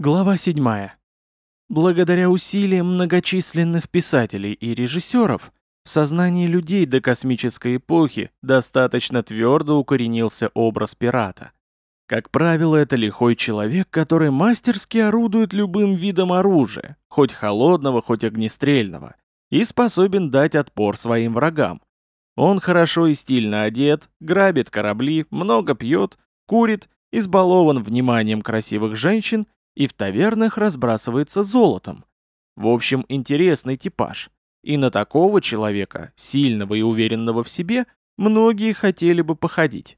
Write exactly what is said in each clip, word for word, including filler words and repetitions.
Глава седьмая. Благодаря усилиям многочисленных писателей и режиссеров, в сознании людей до космической эпохи достаточно твердо укоренился образ пирата. Как правило, это лихой человек, который мастерски орудует любым видом оружия, хоть холодного, хоть огнестрельного, и способен дать отпор своим врагам. Он хорошо и стильно одет, грабит корабли, много пьет, курит, избалован вниманием красивых женщин и в тавернах разбрасывается золотом. В общем, интересный типаж. И на такого человека, сильного и уверенного в себе, многие хотели бы походить.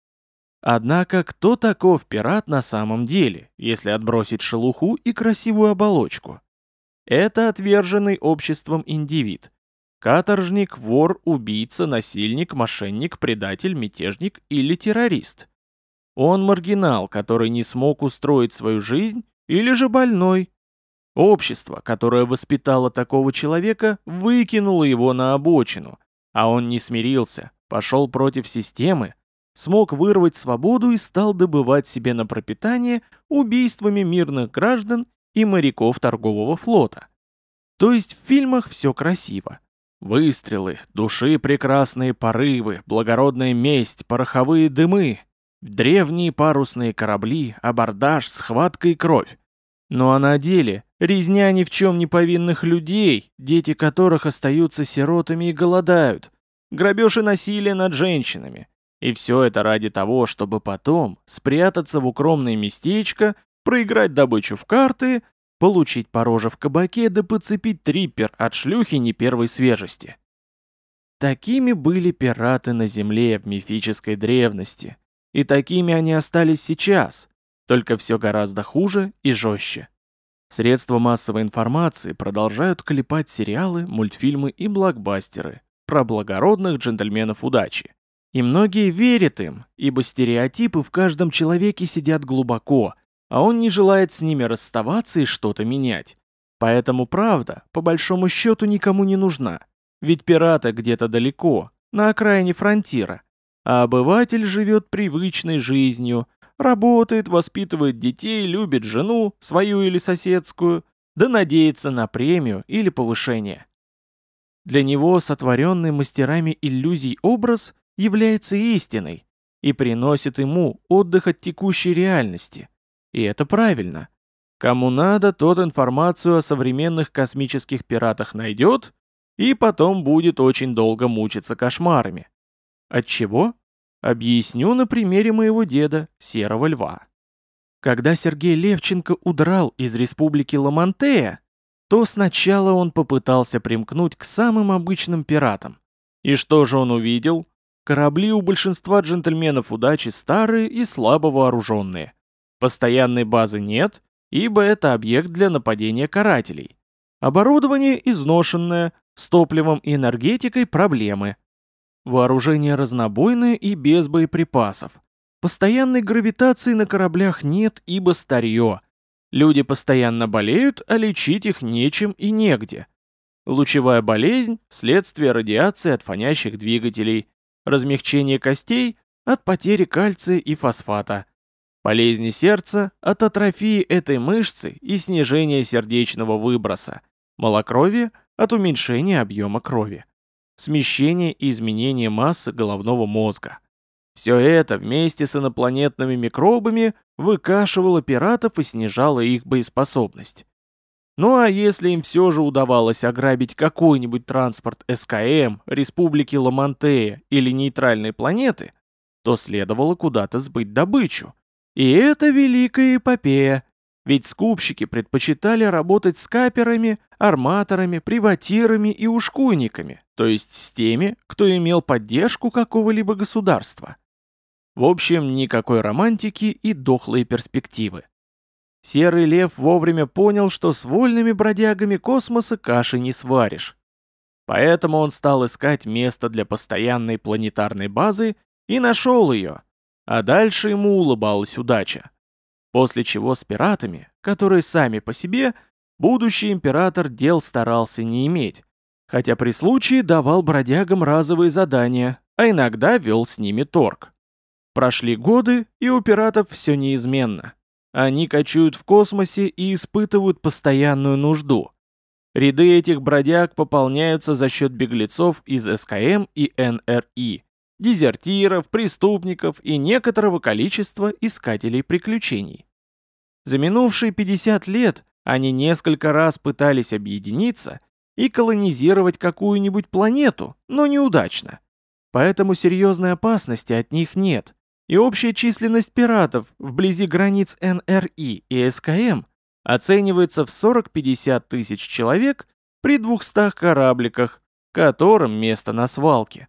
Однако, кто таков пират на самом деле, если отбросить шелуху и красивую оболочку? Это отверженный обществом индивид. Каторжник, вор, убийца, насильник, мошенник, предатель, мятежник или террорист. Он маргинал, который не смог устроить свою жизнь, или же больной. Общество, которое воспитало такого человека, выкинуло его на обочину, а он не смирился, пошел против системы, смог вырвать свободу и стал добывать себе на пропитание убийствами мирных граждан и моряков торгового флота. То есть в фильмах все красиво. Выстрелы, души прекрасные порывы, благородная месть, пороховые дымы, древние парусные корабли, абордаж, схватка и кровь. Ну а на деле резня ни в чем не повинных людей, дети которых остаются сиротами и голодают, грабеж и насилие над женщинами. И все это ради того, чтобы потом спрятаться в укромное местечко, проиграть добычу в карты, получить по роже в кабаке да подцепить триппер от шлюхи не первой свежести. Такими были пираты на земле в мифической древности. И такими они остались сейчас, только все гораздо хуже и жестче. Средства массовой информации продолжают клепать сериалы, мультфильмы и блокбастеры про благородных джентльменов удачи. И многие верят им, ибо стереотипы в каждом человеке сидят глубоко, а он не желает с ними расставаться и что-то менять. Поэтому правда, по большому счету, никому не нужна. Ведь пираты где-то далеко, на окраине фронтира, а обыватель живет привычной жизнью, работает, воспитывает детей, любит жену, свою или соседскую, да надеется на премию или повышение. Для него сотворенный мастерами иллюзий образ является истиной и приносит ему отдых от текущей реальности. И это правильно. Кому надо, тот информацию о современных космических пиратах найдет и потом будет очень долго мучиться кошмарами. Отчего? Объясню на примере моего деда, Серого Льва. Когда Сергей Левченко удрал из республики Ламантея, то сначала он попытался примкнуть к самым обычным пиратам. И что же он увидел? Корабли у большинства джентльменов удачи старые и слабо вооруженные. Постоянной базы нет, ибо это объект для нападения карателей. Оборудование изношенное, с топливом и энергетикой проблемы. Вооружение разнобойное и без боеприпасов. Постоянной гравитации на кораблях нет, ибо старье. Люди постоянно болеют, а лечить их нечем и негде. Лучевая болезнь – следствие радиации от фонящих двигателей. Размягчение костей – от потери кальция и фосфата. Болезни сердца – от атрофии этой мышцы и снижения сердечного выброса. Малокровие – от уменьшения объема крови. Смещение и изменение массы головного мозга. Все это вместе с инопланетными микробами выкашивало пиратов и снижало их боеспособность. Ну а если им все же удавалось ограбить какой-нибудь транспорт эс ка эм, Республики Ламантея или нейтральной планеты, то следовало куда-то сбыть добычу. И это великая эпопея. Ведь скупщики предпочитали работать с каперами, арматорами, приватирами и ушкуйниками, то есть с теми, кто имел поддержку какого-либо государства. В общем, никакой романтики и дохлые перспективы. Серый Лев вовремя понял, что с вольными бродягами космоса каши не сваришь. Поэтому он стал искать место для постоянной планетарной базы и нашел ее, а дальше ему улыбалась удача. После чего с пиратами, которые сами по себе, будущий император дел старался не иметь, хотя при случае давал бродягам разовые задания, а иногда вел с ними торг. Прошли годы, и у пиратов все неизменно. Они кочуют в космосе и испытывают постоянную нужду. Ряды этих бродяг пополняются за счет беглецов из эс ка эм и эн эр и, дезертиров, преступников и некоторого количества искателей приключений. За минувшие пятьдесят лет они несколько раз пытались объединиться и колонизировать какую-нибудь планету, но неудачно. Поэтому серьезной опасности от них нет, и общая численность пиратов вблизи границ эн эр и и эс ка эм оценивается в сорок-пятьдесят тысяч человек при двухстах корабликах, которым место на свалке.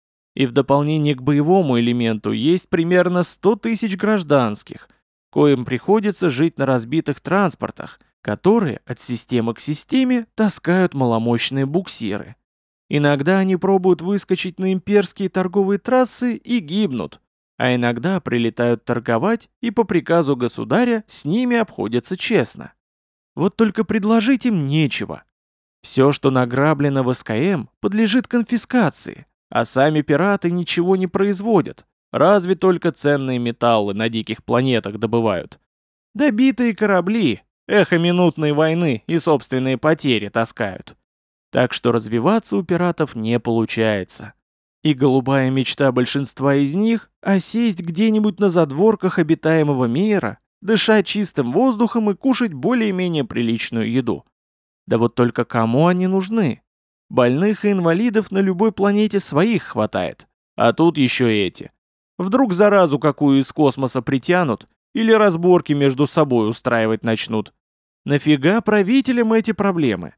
И в дополнение к боевому элементу есть примерно сто тысяч гражданских, коим приходится жить на разбитых транспортах, которые от системы к системе таскают маломощные буксиры. Иногда они пробуют выскочить на имперские торговые трассы и гибнут, а иногда прилетают торговать и по приказу государя с ними обходятся честно. Вот только предложить им нечего. Все, что награблено в эс ка эм, подлежит конфискации, а сами пираты ничего не производят, разве только ценные металлы на диких планетах добывают. Добитые корабли, эхо минутной войны и собственные потери таскают. Так что развиваться у пиратов не получается. И голубая мечта большинства из них – осесть где-нибудь на задворках обитаемого мира, дышать чистым воздухом и кушать более-менее приличную еду. Да вот только кому они нужны? Больных и инвалидов на любой планете своих хватает. А тут еще эти. Вдруг заразу какую из космоса притянут или разборки между собой устраивать начнут. Нафига правителям эти проблемы?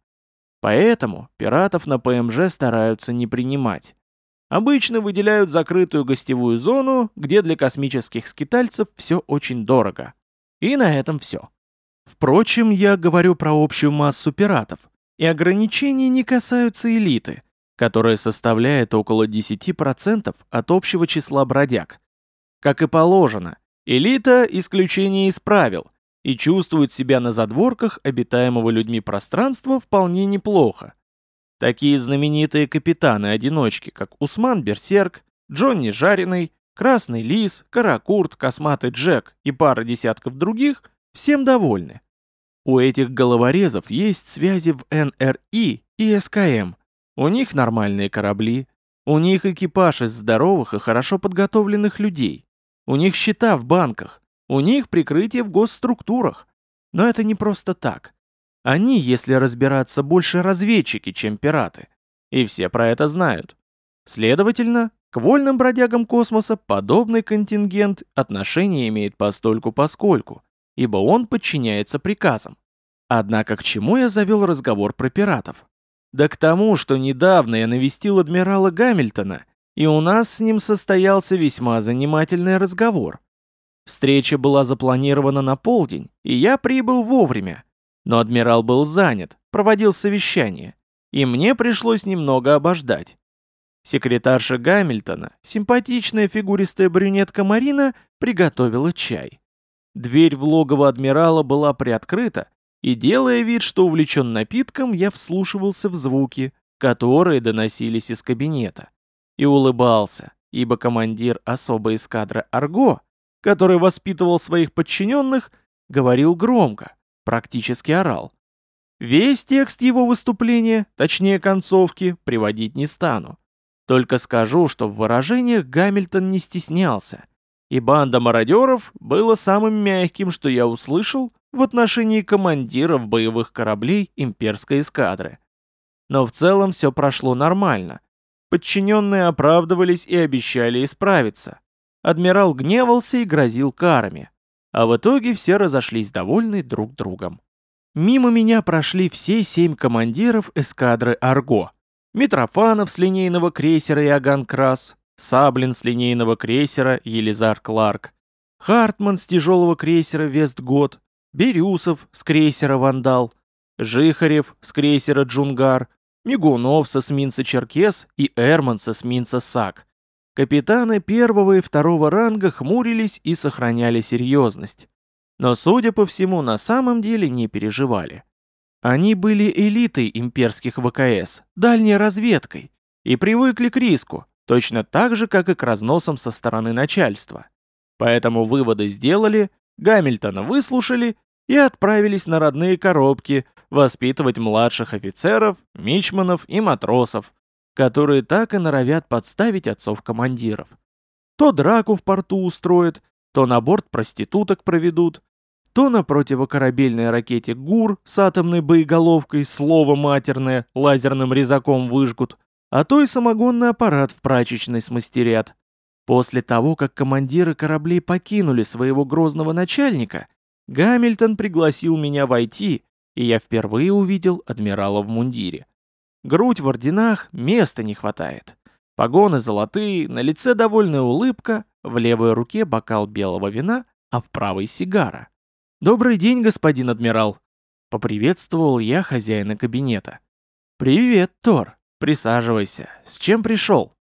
Поэтому пиратов на пэ эм жэ стараются не принимать. Обычно выделяют закрытую гостевую зону, где для космических скитальцев все очень дорого. И на этом все. Впрочем, я говорю про общую массу пиратов, и ограничения не касаются элиты, которая составляет около десять процентов от общего числа бродяг. Как и положено, элита – исключение из правил, и чувствует себя на задворках обитаемого людьми пространства вполне неплохо. Такие знаменитые капитаны-одиночки, как Усман Берсерк, Джонни Жареный, Красный Лис, Каракурт, Косматый Джек и пара десятков других, всем довольны. У этих головорезов есть связи в эн эр и и эс ка эм, у них нормальные корабли, у них экипаж из здоровых и хорошо подготовленных людей, у них счета в банках, у них прикрытие в госструктурах. Но это не просто так. Они, если разбираться, больше разведчики, чем пираты. И все про это знают. Следовательно, к вольным бродягам космоса подобный контингент отношения имеет постольку-поскольку, ибо он подчиняется приказам. Однако к чему я завел разговор про пиратов? Да к тому, что недавно я навестил адмирала Гамильтона, и у нас с ним состоялся весьма занимательный разговор. Встреча была запланирована на полдень, и я прибыл вовремя. Но адмирал был занят, проводил совещание, и мне пришлось немного обождать. Секретарша Гамильтона, симпатичная фигуристая брюнетка Марина, приготовила чай. Дверь в логово адмирала была приоткрыта, и, делая вид, что увлечен напитком, я вслушивался в звуки, которые доносились из кабинета, и улыбался, ибо командир особой эскадры «Арго», который воспитывал своих подчиненных, говорил громко, практически орал. Весь текст его выступления, точнее концовки, приводить не стану. Только скажу, что в выражениях Гамильтон не стеснялся, и банда мародеров была самым мягким, что я услышал в отношении командиров боевых кораблей имперской эскадры. Но в целом все прошло нормально. Подчиненные оправдывались и обещали исправиться. Адмирал гневался и грозил карами. А в итоге все разошлись довольны друг другом. Мимо меня прошли все семь командиров эскадры «Арго». Митрофанов с линейного крейсера «Иоганн Крас», Саблин с линейного крейсера «Елизар Кларк», Хартман с тяжелого крейсера «Вестгот», Бирюсов с крейсера «Вандал», Жихарев с крейсера «Джунгар», Мигунов с эсминца «Черкес» и Эрман с эсминца «Сак». Капитаны первого и второго ранга хмурились и сохраняли серьезность. Но, судя по всему, на самом деле не переживали. Они были элитой имперских вэ ка эс, дальней разведкой, и привыкли к риску, точно так же, как и к разносам со стороны начальства. Поэтому выводы сделали, Гамильтона выслушали и отправились на родные коробки воспитывать младших офицеров, мичманов и матросов, которые так и норовят подставить отцов-командиров. То драку в порту устроят, то на борт проституток проведут, то на противокорабельной ракете ГУР с атомной боеголовкой слово матерное лазерным резаком выжгут, а то и самогонный аппарат в прачечной смастерят. После того, как командиры кораблей покинули своего грозного начальника, Гамильтон пригласил меня войти, и я впервые увидел адмирала в мундире. Грудь в орденах, места не хватает. Погоны золотые, на лице довольная улыбка, в левой руке бокал белого вина, а в правой сигара. «Добрый день, господин адмирал!» — поприветствовал я хозяина кабинета. «Привет, Тор! Присаживайся. С чем пришел?»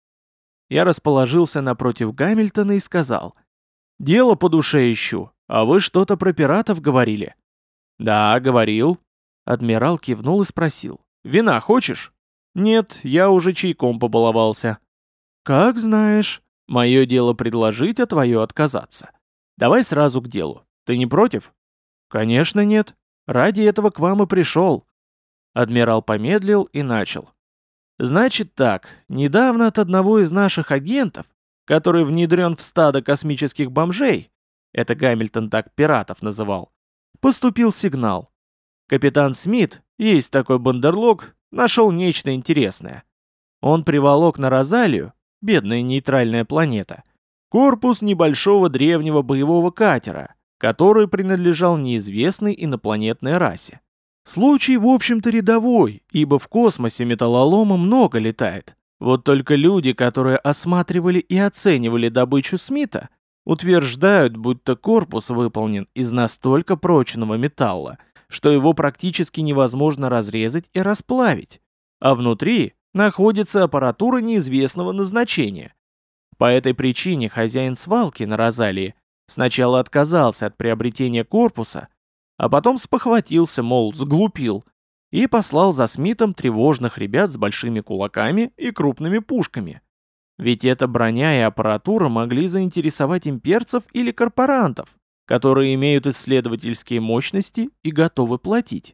Я расположился напротив Гамильтона и сказал: «Дело по душе ищу, а вы что-то про пиратов говорили?» «Да, говорил». Адмирал кивнул и спросил: «Вина хочешь?» «Нет, я уже чайком побаловался». «Как знаешь. Мое дело предложить, а твое отказаться. Давай сразу к делу. Ты не против?» «Конечно нет. Ради этого к вам и пришел». Адмирал помедлил и начал: «Значит так, недавно от одного из наших агентов, который внедрен в стадо космических бомжей, это Гамильтон так пиратов называл, поступил сигнал. Капитан Смит, есть такой бандерлог, нашел нечто интересное. Он приволок на Розалию, бедная нейтральная планета, корпус небольшого древнего боевого катера, который принадлежал неизвестной инопланетной расе. Случай, в общем-то, рядовой, ибо в космосе металлолома много летает. Вот только люди, которые осматривали и оценивали добычу Смита, утверждают, будто корпус выполнен из настолько прочного металла, что его практически невозможно разрезать и расплавить, а внутри находится аппаратура неизвестного назначения. По этой причине хозяин свалки на Розалии сначала отказался от приобретения корпуса, а потом спохватился, мол, сглупил, и послал за Смитом тревожных ребят с большими кулаками и крупными пушками. Ведь эта броня и аппаратура могли заинтересовать имперцев или корпорантов, которые имеют исследовательские мощности и готовы платить.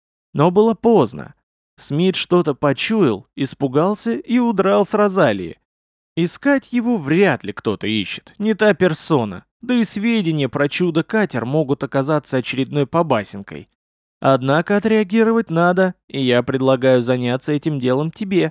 Но было поздно. Смит что-то почуял, испугался и удрал с Розалии. Искать его вряд ли кто-то ищет, не та персона, да и сведения про чудо-катер могут оказаться очередной побасенкой. Однако отреагировать надо, и я предлагаю заняться этим делом тебе.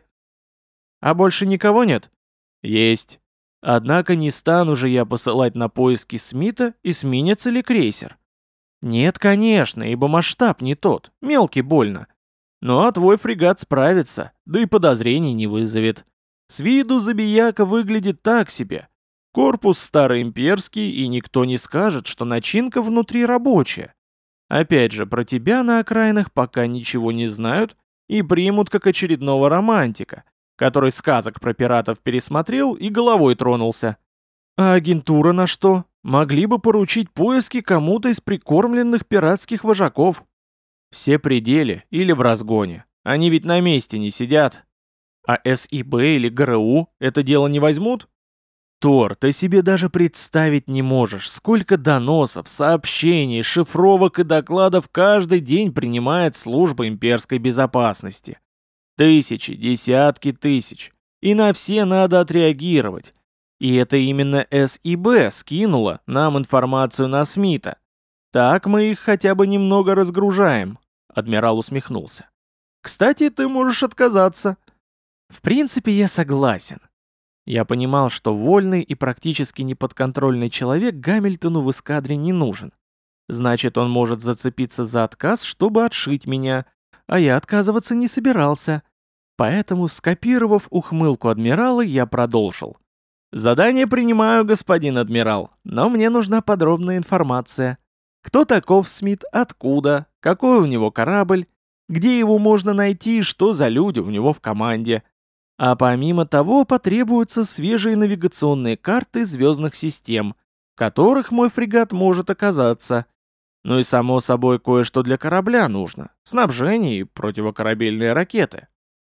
А больше никого нет? Есть. Однако не стану же я посылать на поиски Смита и сменится ли крейсер. Нет, конечно, ибо масштаб не тот, мелкий больно. Ну а твой фрегат справится, да и подозрений не вызовет. С виду забияка выглядит так себе. Корпус староимперский, и никто не скажет, что начинка внутри рабочая. Опять же, про тебя на окраинах пока ничего не знают и примут как очередного романтика, который сказок про пиратов пересмотрел и головой тронулся. А агентура на что? Могли бы поручить поиски кому-то из прикормленных пиратских вожаков. Все при деле или в разгоне. Они ведь на месте не сидят. А СИБ или ГРУ это дело не возьмут? Тор, ты себе даже представить не можешь, сколько доносов, сообщений, шифровок и докладов каждый день принимает служба имперской безопасности. Тысячи, десятки тысяч. И на все надо отреагировать. И это именно СИБ скинула нам информацию на Смита. Так мы их хотя бы немного разгружаем. Адмирал усмехнулся. Кстати, ты можешь отказаться. В принципе, я согласен. Я понимал, что вольный и практически неподконтрольный человек Гамильтону в эскадре не нужен. Значит, он может зацепиться за отказ, чтобы отшить меня, а я отказываться не собирался. Поэтому, скопировав ухмылку адмирала, я продолжил. «Задание принимаю, господин адмирал, но мне нужна подробная информация. Кто таков Смит, откуда, какой у него корабль, где его можно найти и что за люди у него в команде. А помимо того потребуются свежие навигационные карты звездных систем, в которых мой фрегат может оказаться. Ну и само собой кое-что для корабля нужно, снабжение и противокорабельные ракеты.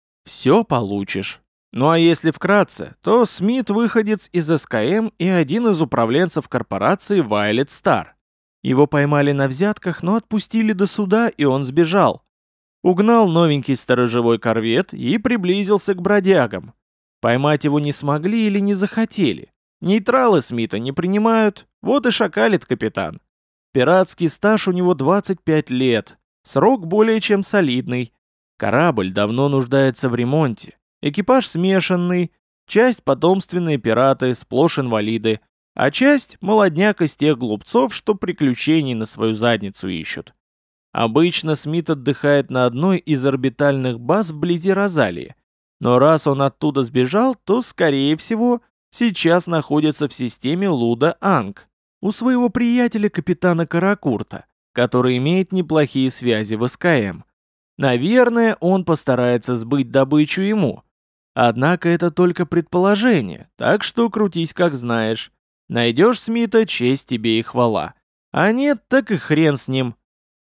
Все получишь. Ну а если вкратце, то Смит выходец из СКМ и один из управленцев корпорации Violet Star. Его поймали на взятках, но отпустили до суда, и он сбежал. Угнал новенький сторожевой корвет и приблизился к бродягам. Поймать его не смогли или не захотели. Нейтралы Смита не принимают, вот и шакалит капитан. Пиратский стаж у него двадцать пять лет, срок более чем солидный. Корабль давно нуждается в ремонте. Экипаж смешанный, часть потомственные пираты, сплошь инвалиды, а часть — молодняк из тех глупцов, что приключений на свою задницу ищут. Обычно Смит отдыхает на одной из орбитальных баз вблизи Розалии, но раз он оттуда сбежал, то, скорее всего, сейчас находится в системе Луда-Анг у своего приятеля капитана Каракурта, который имеет неплохие связи в СКМ. Наверное, он постарается сбыть добычу ему. Однако это только предположение, так что крутись как знаешь. Найдешь Смита, честь тебе и хвала. А нет, так и хрен с ним.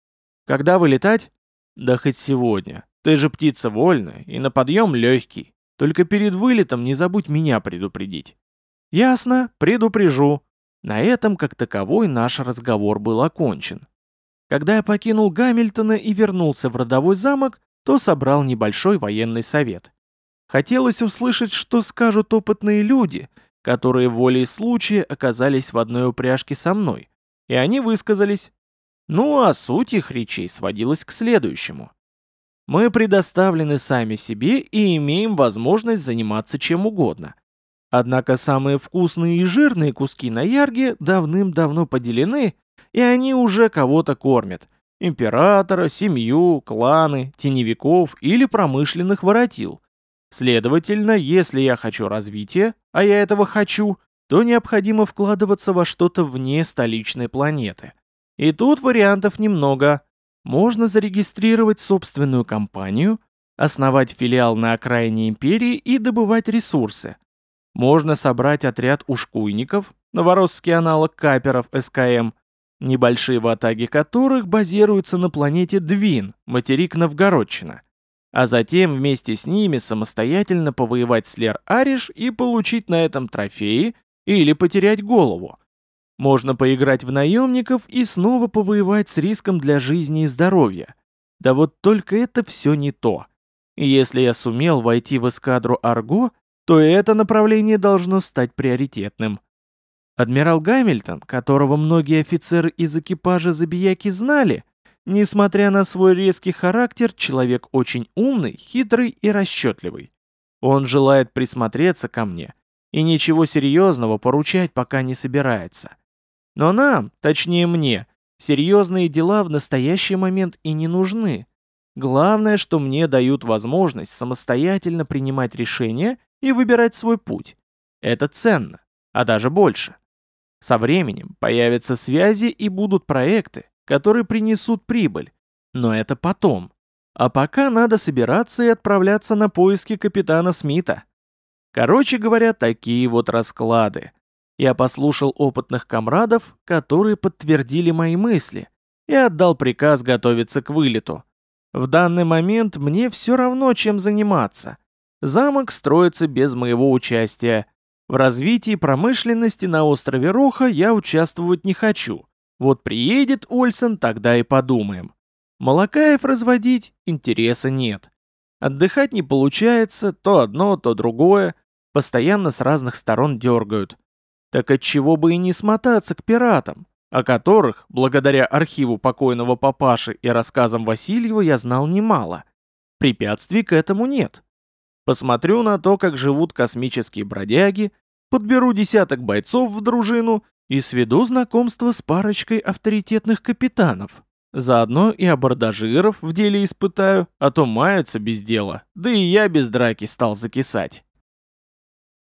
Когда вылетать? Да хоть сегодня. Ты же птица вольная и на подъем легкий. Только перед вылетом не забудь меня предупредить. Ясно, предупрежу. На этом, как таковой, наш разговор был окончен. Когда я покинул Гамильтона и вернулся в родовой замок, то собрал небольшой военный совет. Хотелось услышать, что скажут опытные люди, которые волей случая оказались в одной упряжке со мной, и они высказались. Ну а суть их речей сводилась к следующему. Мы предоставлены сами себе и имеем возможность заниматься чем угодно. Однако самые вкусные и жирные куски на Ярге давным-давно поделены, и они уже кого-то кормят. Императора, семью, кланы, теневиков или промышленных воротил. Следовательно, если я хочу развития, а я этого хочу, то необходимо вкладываться во что-то вне столичной планеты. И тут вариантов немного. Можно зарегистрировать собственную компанию, основать филиал на окраине империи и добывать ресурсы. Можно собрать отряд ушкуйников, новоросский аналог каперов СКМ, небольшие ватаги которых базируются на планете Двин, материк Новгородчина, а затем вместе с ними самостоятельно повоевать с Лер-Ариш и получить на этом трофеи или потерять голову. Можно поиграть в наемников и снова повоевать с риском для жизни и здоровья. Да вот только это все не то. И если я сумел войти в эскадру Арго, то это направление должно стать приоритетным. Адмирал Гамильтон, которого многие офицеры из экипажа Забияки знали, несмотря на свой резкий характер, человек очень умный, хитрый и расчетливый. Он желает присмотреться ко мне и ничего серьезного поручать пока не собирается. Но нам, точнее мне, серьезные дела в настоящий момент и не нужны. Главное, что мне дают возможность самостоятельно принимать решения и выбирать свой путь. Это ценно, а даже больше. Со временем появятся связи и будут проекты, которые принесут прибыль. Но это потом. А пока надо собираться и отправляться на поиски капитана Смита. Короче говоря, такие вот расклады. Я послушал опытных комрадов, которые подтвердили мои мысли, и отдал приказ готовиться к вылету. В данный момент мне все равно, чем заниматься. Замок строится без моего участия. В развитии промышленности на острове Роха я участвовать не хочу. Вот приедет Ольсен, тогда и подумаем. Малакаев разводить интереса нет. Отдыхать не получается, то одно, то другое. Постоянно с разных сторон дергают. Так отчего бы и не смотаться к пиратам, о которых, благодаря архиву покойного папаши и рассказам Васильева, я знал немало. Препятствий к этому нет. Посмотрю на то, как живут космические бродяги, подберу десяток бойцов в дружину и сведу знакомство с парочкой авторитетных капитанов. Заодно и абордажиров в деле испытаю, а то маются без дела, да и я без драки стал закисать.